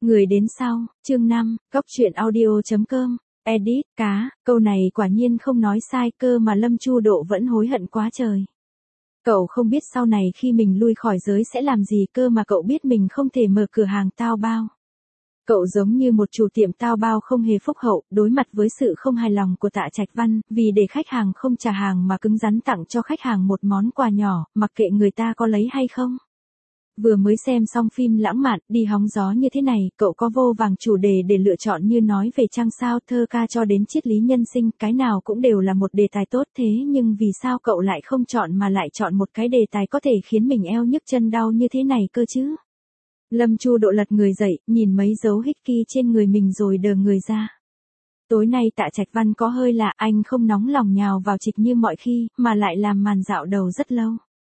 Người đến sau, chương 5, Cóc truyện audio.com, edit, cá, câu này quả nhiên không nói sai cơ mà Lâm Chu Độ vẫn hối hận quá trời. Cậu không biết sau này khi mình lui khỏi giới sẽ làm gì cơ mà cậu biết mình không thể mở cửa hàng tao bao. Cậu giống như một chủ tiệm tao bao không hề phúc hậu, đối mặt với sự không hài lòng của Tạ Trạch Văn, vì để khách hàng không trả hàng mà cứng rắn tặng cho khách hàng một món quà nhỏ, mặc kệ người ta có lấy hay không. Vừa mới xem xong phim lãng mạn, đi hóng gió như thế này, cậu có vô vàng chủ đề để lựa chọn như nói về trăng sao, thơ ca cho đến triết lý nhân sinh, cái nào cũng đều là một đề tài tốt thế nhưng vì sao cậu lại không chọn mà lại chọn một cái đề tài có thể khiến mình eo nhức chân đau như thế này cơ chứ? Lâm Chu Độ lật người dậy, nhìn mấy dấu hickey trên người mình rồi đờ người ra. Tối nay Tạ Trạch Văn có hơi lạ, anh không nóng lòng nhào vào trịch như mọi khi, mà lại làm màn dạo đầu rất lâu.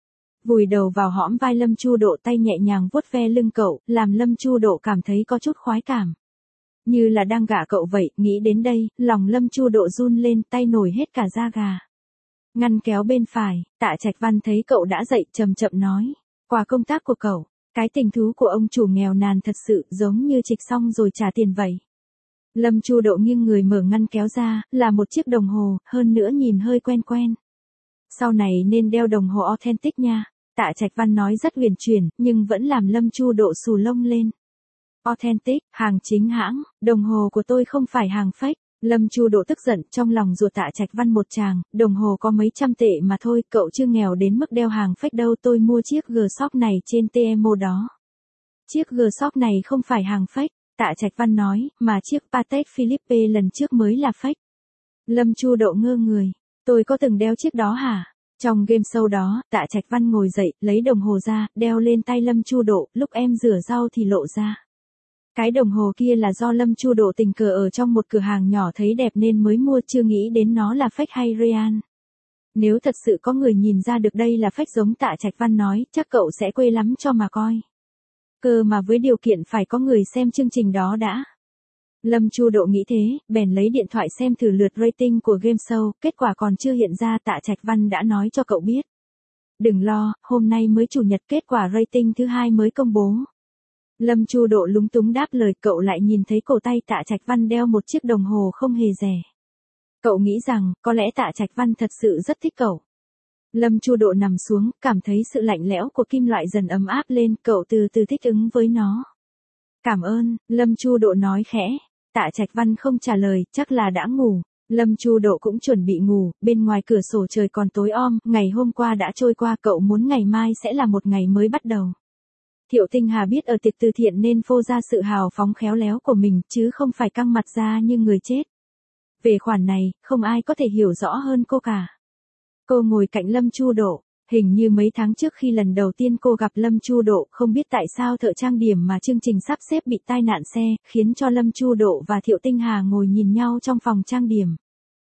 Vùi đầu vào hõm vai Lâm Chu Độ, tay nhẹ nhàng vuốt ve lưng cậu, làm Lâm Chu Độ cảm thấy có chút khoái cảm. Như là đang gả cậu vậy, nghĩ đến đây, lòng Lâm Chu Độ run lên, tay nổi hết cả da gà. Ngăn kéo bên phải, Tạ Trạch Văn thấy cậu đã dậy, chậm chậm nói, quà công tác của cậu, cái tình thú của ông chủ nghèo nàn thật sự giống như trịch xong rồi trả tiền vậy. Lâm Chu Độ nghiêng người mở ngăn kéo ra, là một chiếc đồng hồ, hơn nữa nhìn hơi quen quen. Sau này nên đeo đồng hồ authentic nha. Tạ Trạch Văn nói rất huyền chuyển, nhưng vẫn làm Lâm Chu Độ xù lông lên. Authentic, hàng chính hãng, đồng hồ của tôi không phải hàng fake. Lâm Chu Độ tức giận, trong lòng ruột Tạ Trạch Văn một tràng, đồng hồ có mấy trăm tệ mà thôi, cậu chưa nghèo đến mức đeo hàng fake đâu, tôi mua chiếc G-Shock này trên TMO đó. Chiếc G-Shock này không phải hàng fake, Tạ Trạch Văn nói, mà chiếc Patek Philippe lần trước mới là fake. Lâm Chu Độ ngơ người, tôi có từng đeo chiếc đó hả? Trong game show đó, Tạ Trạch Văn ngồi dậy, lấy đồng hồ ra, đeo lên tay Lâm Chu Độ, lúc em rửa rau thì lộ ra. Cái đồng hồ kia là do Lâm Chu Độ tình cờ ở trong một cửa hàng nhỏ thấy đẹp nên mới mua, chưa nghĩ đến nó là fake hay real. Nếu thật sự có người nhìn ra được đây là fake giống Tạ Trạch Văn nói, chắc cậu sẽ quê lắm cho mà coi. Cơ mà với điều kiện phải có người xem chương trình đó đã. Lâm Chu Độ nghĩ thế, bèn lấy điện thoại xem thử lượt rating của game show, kết quả còn chưa hiện ra, Tạ Trạch Văn đã nói cho cậu biết. Đừng lo, hôm nay mới chủ nhật, kết quả rating thứ 2 mới công bố. Lâm Chu Độ lúng túng đáp lời, cậu lại nhìn thấy cổ tay Tạ Trạch Văn đeo một chiếc đồng hồ không hề rẻ. Cậu nghĩ rằng, có lẽ Tạ Trạch Văn thật sự rất thích cậu. Lâm Chu Độ nằm xuống, cảm thấy sự lạnh lẽo của kim loại dần ấm áp lên, cậu từ từ thích ứng với nó. Cảm ơn, Lâm Chu Độ nói khẽ. Tạ Trạch Văn không trả lời, chắc là đã ngủ. Lâm Chu Độ cũng chuẩn bị ngủ, bên ngoài cửa sổ trời còn tối om, ngày hôm qua đã trôi qua, cậu muốn ngày mai sẽ là một ngày mới bắt đầu. Thiệu Tinh Hà biết ở tiệc từ thiện nên phô ra sự hào phóng khéo léo của mình, chứ không phải căng mặt ra như người chết. Về khoản này, không ai có thể hiểu rõ hơn cô cả. Cô ngồi cạnh Lâm Chu Độ. Hình như mấy tháng trước khi lần đầu tiên cô gặp Lâm Chu Độ, không biết tại sao thợ trang điểm mà chương trình sắp xếp bị tai nạn xe, khiến cho Lâm Chu Độ và Thiệu Tinh Hà ngồi nhìn nhau trong phòng trang điểm.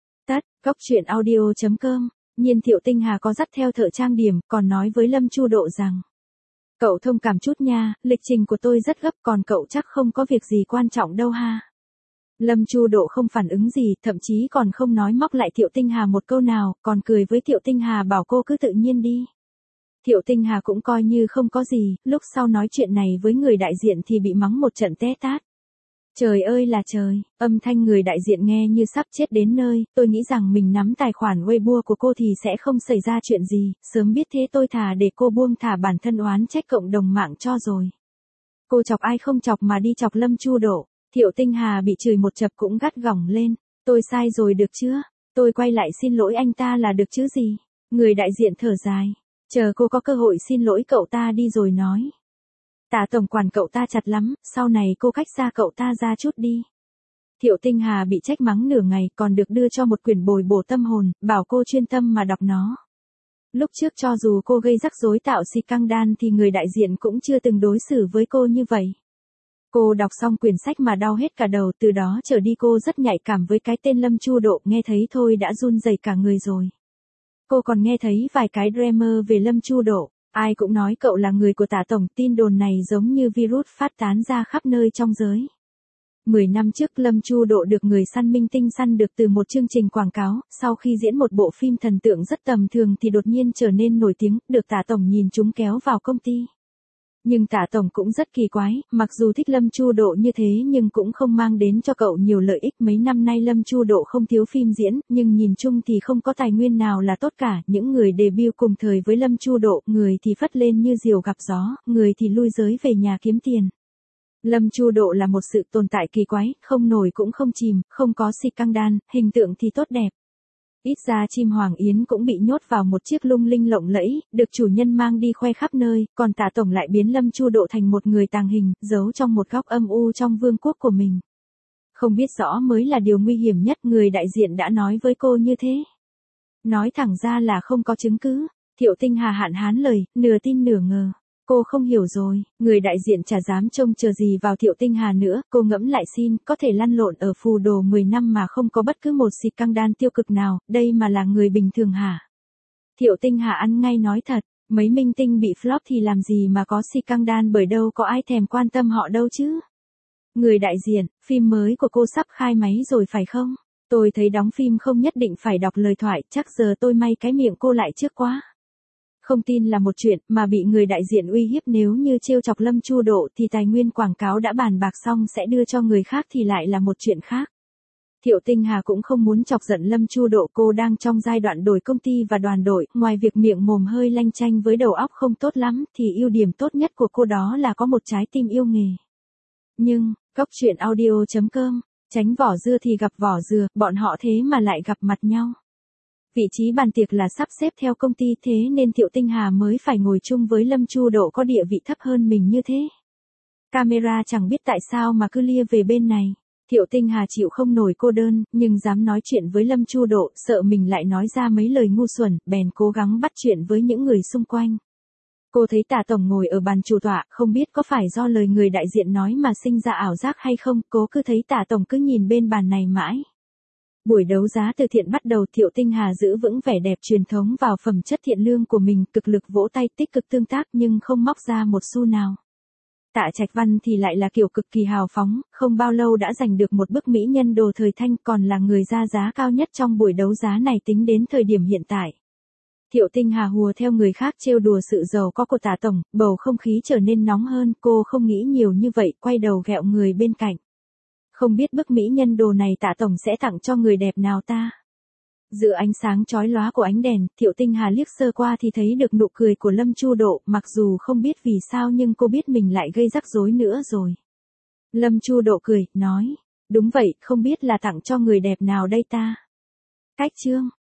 Cóc truyện audio.com, nhiên Thiệu Tinh Hà có dắt theo thợ trang điểm, còn nói với Lâm Chu Độ rằng: cậu thông cảm chút nha, lịch trình của tôi rất gấp, còn cậu chắc không có việc gì quan trọng đâu ha. Lâm Chu Độ không phản ứng gì, thậm chí còn không nói móc lại Thiệu Tinh Hà một câu nào, còn cười với Thiệu Tinh Hà bảo cô cứ tự nhiên đi. Thiệu Tinh Hà cũng coi như không có gì, lúc sau nói chuyện này với người đại diện thì bị mắng một trận té tát. Trời ơi là trời, âm thanh người đại diện nghe như sắp chết đến nơi, tôi nghĩ rằng mình nắm tài khoản Weibo của cô thì sẽ không xảy ra chuyện gì, sớm biết thế tôi thà để cô buông thả bản thân oán trách cộng đồng mạng cho rồi. Cô chọc ai không chọc mà đi chọc Lâm Chu Độ. Thiệu Tinh Hà bị chửi một chập cũng gắt gỏng lên, tôi sai rồi được chưa? Tôi quay lại xin lỗi anh ta là được chứ gì? Người đại diện thở dài, chờ cô có cơ hội xin lỗi cậu ta đi rồi nói. Tạ tổng quản cậu ta chặt lắm, sau này cô cách xa cậu ta ra chút đi. Thiệu Tinh Hà bị trách mắng nửa ngày, còn được đưa cho một quyển bồi bổ tâm hồn, bảo cô chuyên tâm mà đọc nó. Lúc trước cho dù cô gây rắc rối tạo si căng đan thì người đại diện cũng chưa từng đối xử với cô như vậy. Cô đọc xong quyển sách mà đau hết cả đầu, từ đó trở đi cô rất nhạy cảm với cái tên Lâm Chu Độ, nghe thấy thôi đã run rẩy cả người rồi. Cô còn nghe thấy vài cái dreamer về Lâm Chu Độ, ai cũng nói cậu là người của Tạ tổng, tin đồn này giống như virus phát tán ra khắp nơi trong giới. 10 năm trước Lâm Chu Độ được người săn minh tinh săn được từ một chương trình quảng cáo, sau khi diễn một bộ phim thần tượng rất tầm thường thì đột nhiên trở nên nổi tiếng, được Tạ tổng nhìn chúng kéo vào công ty. Nhưng Tạ Tổng cũng rất kỳ quái, mặc dù thích Lâm Chu Độ như thế nhưng cũng không mang đến cho cậu nhiều lợi ích. Mấy năm nay Lâm Chu Độ không thiếu phim diễn, nhưng nhìn chung thì không có tài nguyên nào là tốt cả. Những người debut cùng thời với Lâm Chu Độ, người thì phất lên như diều gặp gió, người thì lui giới về nhà kiếm tiền. Lâm Chu Độ là một sự tồn tại kỳ quái, không nổi cũng không chìm, không có xì căng đan, hình tượng thì tốt đẹp. Ít ra chim Hoàng Yến cũng bị nhốt vào một chiếc lung linh lộng lẫy, được chủ nhân mang đi khoe khắp nơi, còn Tạ Tổng lại biến Lâm Chu Độ thành một người tàng hình, giấu trong một góc âm u trong vương quốc của mình. Không biết rõ mới là điều nguy hiểm nhất, người đại diện đã nói với cô như thế. Nói thẳng ra là không có chứng cứ. Thiệu Tinh Hà hạn hán lời, nửa tin nửa ngờ. Cô không hiểu rồi, người đại diện chả dám trông chờ gì vào Thiệu Tinh Hà nữa, cô ngẫm lại xin, có thể lăn lộn ở phù đồ 10 năm mà không có bất cứ một xịt căng đan tiêu cực nào, đây mà là người bình thường hả? Thiệu Tinh Hà ăn ngay nói thật, mấy minh tinh bị flop thì làm gì mà có xịt căng đan, bởi đâu có ai thèm quan tâm họ đâu chứ. Người đại diện, phim mới của cô sắp khai máy rồi phải không? Tôi thấy đóng phim không nhất định phải đọc lời thoại, chắc giờ tôi may cái miệng cô lại trước quá. Không tin là một chuyện, mà bị người đại diện uy hiếp nếu như trêu chọc Lâm Chu Độ thì tài nguyên quảng cáo đã bàn bạc xong sẽ đưa cho người khác thì lại là một chuyện khác. Thiệu Tinh Hà cũng không muốn chọc giận Lâm Chu Độ, cô đang trong giai đoạn đổi công ty và đoàn đội, ngoài việc miệng mồm hơi lanh chanh với đầu óc không tốt lắm, thì ưu điểm tốt nhất của cô đó là có một trái tim yêu nghề. Nhưng, Cóc Truyện Audio.com, tránh vỏ dưa thì gặp vỏ dừa, bọn họ thế mà lại gặp mặt nhau. Vị trí bàn tiệc là sắp xếp theo công ty, thế nên Thiệu Tinh Hà mới phải ngồi chung với Lâm Chu Độ có địa vị thấp hơn mình như thế. Camera chẳng biết tại sao mà cứ lia về bên này. Thiệu Tinh Hà chịu không nổi cô đơn, nhưng dám nói chuyện với Lâm Chu Độ, sợ mình lại nói ra mấy lời ngu xuẩn, bèn cố gắng bắt chuyện với những người xung quanh. Cô thấy Tạ Tổng ngồi ở bàn chủ tọa, không biết có phải do lời người đại diện nói mà sinh ra ảo giác hay không, cô cứ thấy Tạ Tổng cứ nhìn bên bàn này mãi. Buổi đấu giá từ thiện bắt đầu, Thiệu Tinh Hà giữ vững vẻ đẹp truyền thống vào phẩm chất thiện lương của mình, cực lực vỗ tay, tích cực tương tác nhưng không móc ra một xu nào. Tạ Trạch Văn thì lại là kiểu cực kỳ hào phóng, không bao lâu đã giành được một bức mỹ nhân đồ thời thanh, còn là người ra giá cao nhất trong buổi đấu giá này tính đến thời điểm hiện tại. Thiệu Tinh Hà hùa theo người khác trêu đùa sự giàu có của Tạ Tổng, bầu không khí trở nên nóng hơn, cô không nghĩ nhiều như vậy, quay đầu ghẹo người bên cạnh. Không biết bức mỹ nhân đồ này Tạ Tổng sẽ tặng cho người đẹp nào ta? Giữa ánh sáng chói lóa của ánh đèn, Thiệu Tinh Hà liếc sơ qua thì thấy được nụ cười của Lâm Chu Độ, mặc dù không biết vì sao nhưng cô biết mình lại gây rắc rối nữa rồi. Lâm Chu Độ cười, nói, đúng vậy, không biết là tặng cho người đẹp nào đây ta? Cách chương